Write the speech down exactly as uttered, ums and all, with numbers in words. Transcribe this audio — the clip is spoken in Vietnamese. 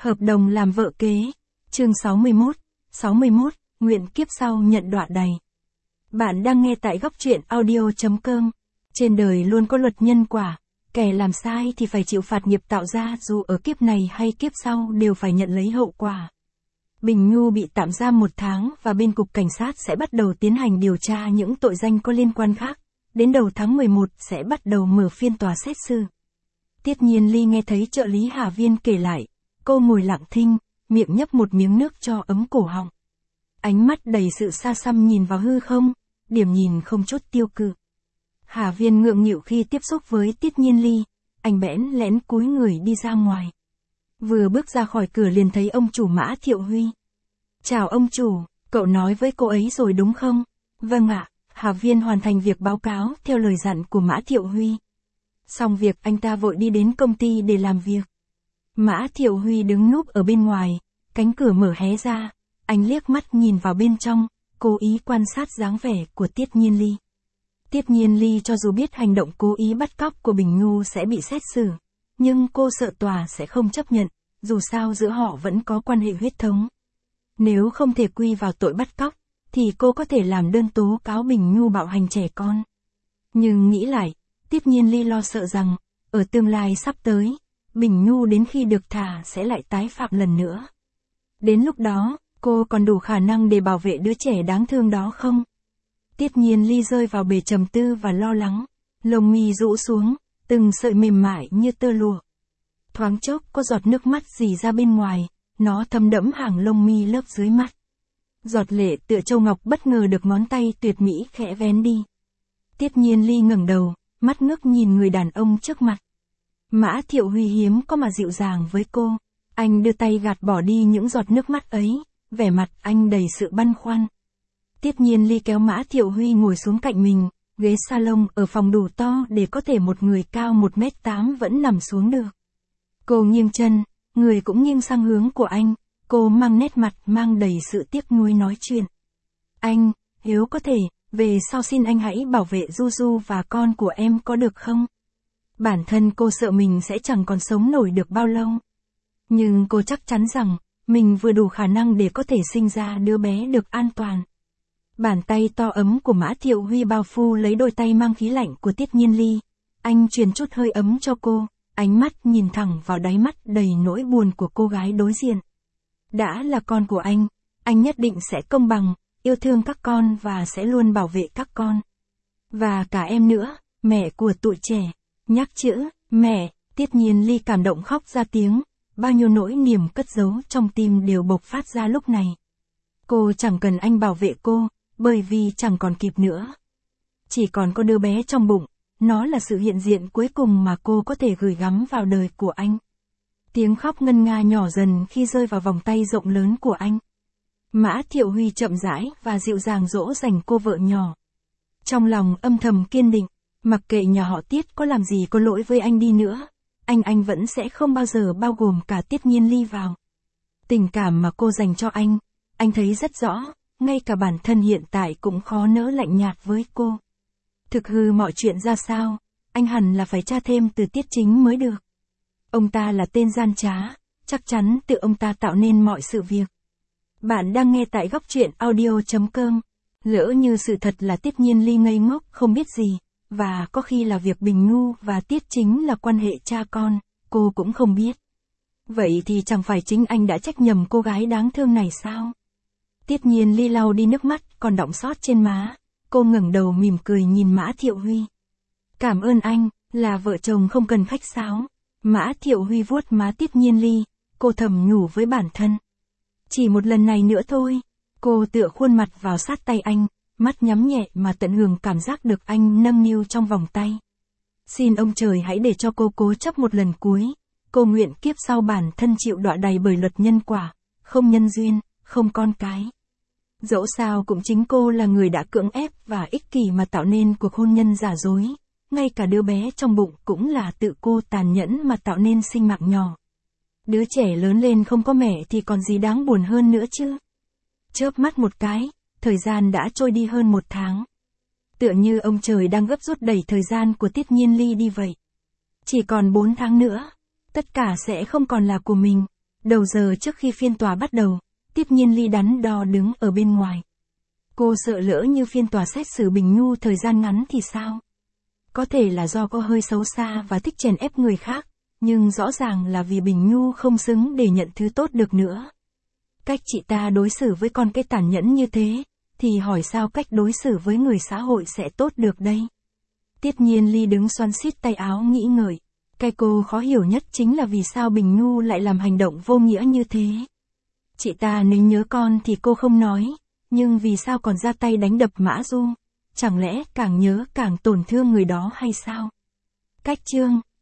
Hợp đồng làm vợ kế. Chương sáu mươi mốt, sáu mươi mốt, nguyện kiếp sau nhận đọa đầy. Bạn đang nghe tại góc truyện audio chấm com. Trên đời luôn có luật nhân quả, kẻ làm sai thì phải chịu phạt nghiệp tạo ra, dù ở kiếp này hay kiếp sau đều phải nhận lấy hậu quả. Bình Nhu bị tạm giam một tháng và bên cục cảnh sát sẽ bắt đầu tiến hành điều tra những tội danh có liên quan khác. Đến đầu tháng mười một sẽ bắt đầu mở phiên tòa xét xử. Tiết Nhiên Ly nghe thấy trợ lý Hà Viên kể lại, cô ngồi lặng thinh, miệng nhấp một miếng nước cho ấm cổ họng. Ánh mắt đầy sự xa xăm nhìn vào hư không, điểm nhìn không chút tiêu cự. Hà Viên ngượng nghịu khi tiếp xúc với Tiết Nhiên Ly, anh bẽn lẽn cúi người đi ra ngoài. Vừa bước ra khỏi cửa liền thấy ông chủ Mã Thiệu Huy. Chào ông chủ, cậu nói với cô ấy rồi đúng không? Vâng ạ, Hà Viên hoàn thành việc báo cáo theo lời dặn của Mã Thiệu Huy. Xong việc anh ta vội đi đến công ty để làm việc. Mã Thiệu Huy đứng núp ở bên ngoài, cánh cửa mở hé ra, anh liếc mắt nhìn vào bên trong, cố ý quan sát dáng vẻ của Tiết Nhiên Ly. Tiết Nhiên Ly cho dù biết hành động cố ý bắt cóc của Bình Nhu sẽ bị xét xử, nhưng cô sợ tòa sẽ không chấp nhận, dù sao giữa họ vẫn có quan hệ huyết thống. Nếu không thể quy vào tội bắt cóc, thì cô có thể làm đơn tố cáo Bình Nhu bạo hành trẻ con. Nhưng nghĩ lại, Tiết Nhiên Ly lo sợ rằng, ở tương lai sắp tới, Bình Nhu đến khi được thả sẽ lại tái phạm lần nữa. Đến lúc đó, cô còn đủ khả năng để bảo vệ đứa trẻ đáng thương đó không? Tiết Nhiên Ly rơi vào bể trầm tư và lo lắng, lông mi rũ xuống, từng sợi mềm mại như tơ lụa. Thoáng chốc có giọt nước mắt rỉ ra bên ngoài, nó thấm đẫm hàng lông mi lớp dưới mắt. Giọt lệ tựa châu ngọc bất ngờ được ngón tay tuyệt mỹ khẽ vén đi. Tiết Nhiên Ly ngẩng đầu, mắt ngước nhìn người đàn ông trước mặt. Mã Thiệu Huy hiếm có mà dịu dàng với cô, anh đưa tay gạt bỏ đi những giọt nước mắt ấy, vẻ mặt anh đầy sự băn khoăn. Tiết Nhiên Ly kéo Mã Thiệu Huy ngồi xuống cạnh mình, ghế salon ở phòng đủ to để có thể một người cao một mét tám vẫn nằm xuống được. Cô nghiêng chân, người cũng nghiêng sang hướng của anh, cô mang nét mặt mang đầy sự tiếc nuối nói chuyện. Anh, nếu có thể, về sau xin anh hãy bảo vệ Du Du và con của em có được không? Bản thân cô sợ mình sẽ chẳng còn sống nổi được bao lâu. Nhưng cô chắc chắn rằng, mình vừa đủ khả năng để có thể sinh ra đứa bé được an toàn. Bàn tay to ấm của Mã Thiệu Huy bao phủ lấy đôi tay mang khí lạnh của Tiết Nhiên Ly. Anh truyền chút hơi ấm cho cô, ánh mắt nhìn thẳng vào đáy mắt đầy nỗi buồn của cô gái đối diện. Đã là con của anh, anh nhất định sẽ công bằng, yêu thương các con và sẽ luôn bảo vệ các con. Và cả em nữa, mẹ của tụi trẻ. Nhắc chữ, mẹ, Tiết Nhiên Ly cảm động khóc ra tiếng, bao nhiêu nỗi niềm cất giấu trong tim đều bộc phát ra lúc này. Cô chẳng cần anh bảo vệ cô, bởi vì chẳng còn kịp nữa. Chỉ còn có đứa bé trong bụng, nó là sự hiện diện cuối cùng mà cô có thể gửi gắm vào đời của anh. Tiếng khóc ngân nga nhỏ dần khi rơi vào vòng tay rộng lớn của anh. Mã Thiệu Huy chậm rãi và dịu dàng dỗ dành cô vợ nhỏ. Trong lòng âm thầm kiên định, mặc kệ nhà họ Tiết có làm gì có lỗi với anh đi nữa, anh anh vẫn sẽ không bao giờ bao gồm cả Tiết Nhiên Ly vào. Tình cảm mà cô dành cho anh, anh thấy rất rõ, ngay cả bản thân hiện tại cũng khó nỡ lạnh nhạt với cô. Thực hư mọi chuyện ra sao, anh hẳn là phải tra thêm từ Tiết Chính mới được. Ông ta là tên gian trá, chắc chắn tự ông ta tạo nên mọi sự việc. Bạn đang nghe tại góc truyện audio chấm com. Lỡ như sự thật là Tiết Nhiên Ly ngây ngốc không biết gì, và có khi là việc Bình Nhu và Tiết Chính là quan hệ cha con, cô cũng không biết. Vậy thì chẳng phải chính anh đã trách nhầm cô gái đáng thương này sao? Tiết Nhiên Ly lau đi nước mắt còn đọng sót trên má, cô ngẩng đầu mỉm cười nhìn Mã Thiệu Huy. Cảm ơn anh, là vợ chồng không cần khách sáo. Mã Thiệu Huy vuốt má Tiết Nhiên Ly, cô thầm nhủ với bản thân. Chỉ một lần này nữa thôi. Cô tựa khuôn mặt vào sát tay anh, mắt nhắm nhẹ mà tận hưởng cảm giác được anh nâng niu trong vòng tay. Xin ông trời hãy để cho cô cố chấp một lần cuối. Cô nguyện kiếp sau bản thân chịu đọa đầy bởi luật nhân quả, không nhân duyên, không con cái. Dẫu sao cũng chính cô là người đã cưỡng ép và ích kỷ mà tạo nên cuộc hôn nhân giả dối. Ngay cả đứa bé trong bụng cũng là tự cô tàn nhẫn mà tạo nên sinh mạng nhỏ. Đứa trẻ lớn lên không có mẹ thì còn gì đáng buồn hơn nữa chứ. Chớp mắt một cái, thời gian đã trôi đi hơn một tháng. Tựa như ông trời đang gấp rút đẩy thời gian của Tiết Nhiên Ly đi vậy. Chỉ còn bốn tháng nữa, tất cả sẽ không còn là của mình. Đầu giờ trước khi phiên tòa bắt đầu, Tiếp Nhiên Ly đắn đo đứng ở bên ngoài. Cô sợ lỡ như phiên tòa xét xử Bình Nhu thời gian ngắn thì sao? Có thể là do cô hơi xấu xa và thích chèn ép người khác, nhưng rõ ràng là vì Bình Nhu không xứng để nhận thứ tốt được nữa. Cách chị ta đối xử với con cái tàn nhẫn như thế, thì hỏi sao cách đối xử với người xã hội sẽ tốt được đây? Tiếp Nhiên Ly đứng xoắn xít tay áo nghĩ ngợi. Cái cô khó hiểu nhất chính là vì sao Bình Nhu lại làm hành động vô nghĩa như thế. Chị ta nếu nhớ con thì cô không nói, nhưng vì sao còn ra tay đánh đập Mã Du? Chẳng lẽ càng nhớ càng tổn thương người đó hay sao? Cách chương